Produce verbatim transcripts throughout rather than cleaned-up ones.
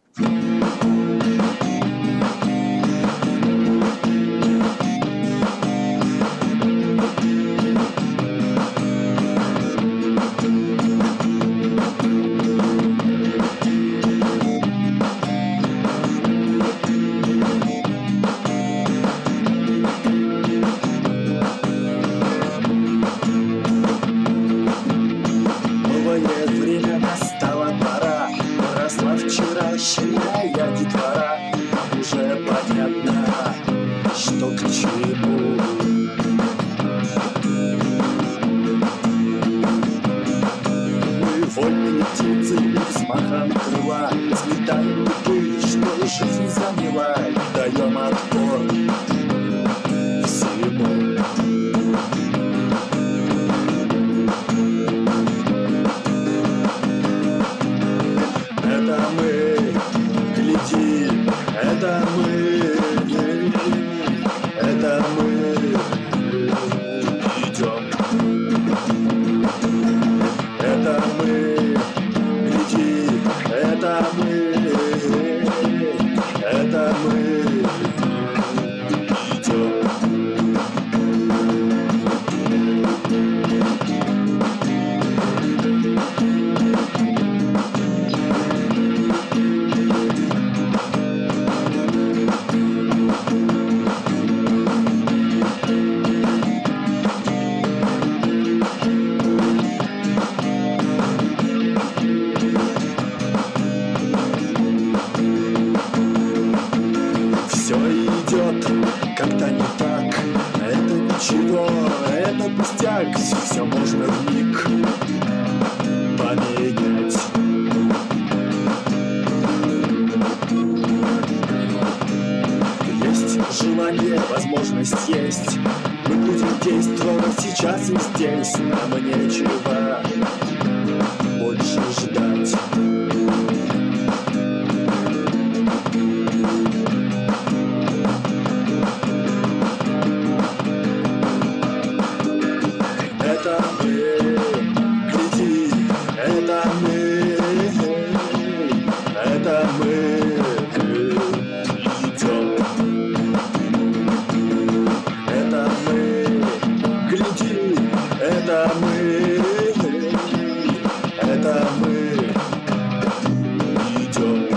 Вчерашняя детвора, уже понятно, что к чему. Мы вольные птицы, взмахом крыла сметаем пыль, что жизнь заняла, и даем отпор всему. Это мы, гляди, это мы, это мы идем. Это мы, гляди, это мы, это мы идем. Все идет как-то не так, это ничего, это пустяк, все можно вмиг поменять. Есть желание, возможность есть, мы будем действовать сейчас и здесь, нам нечего больше ждать. Это мы, гляди, это мы, это мы идем. Это мы, гляди, это мы, это мы идем.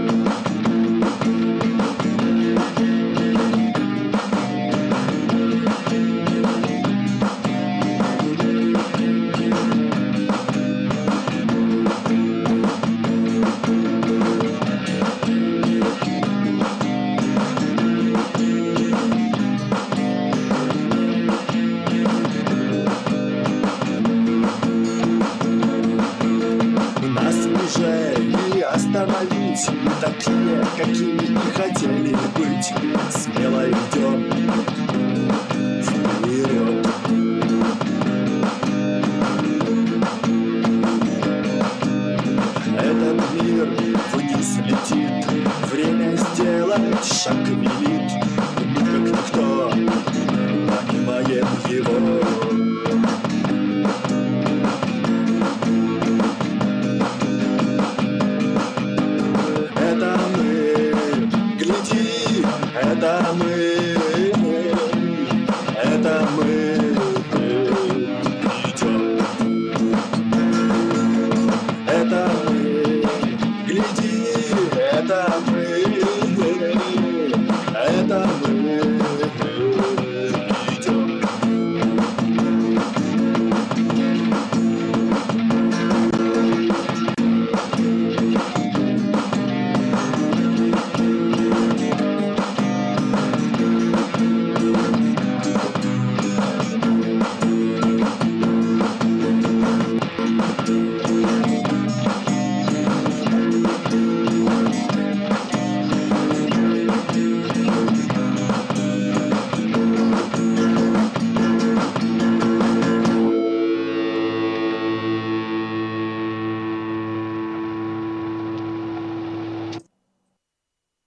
Остановить, мы такие, какими не хотели быть. Смело идем вперед. Этот мир вниз летит, время сделать шаг велик.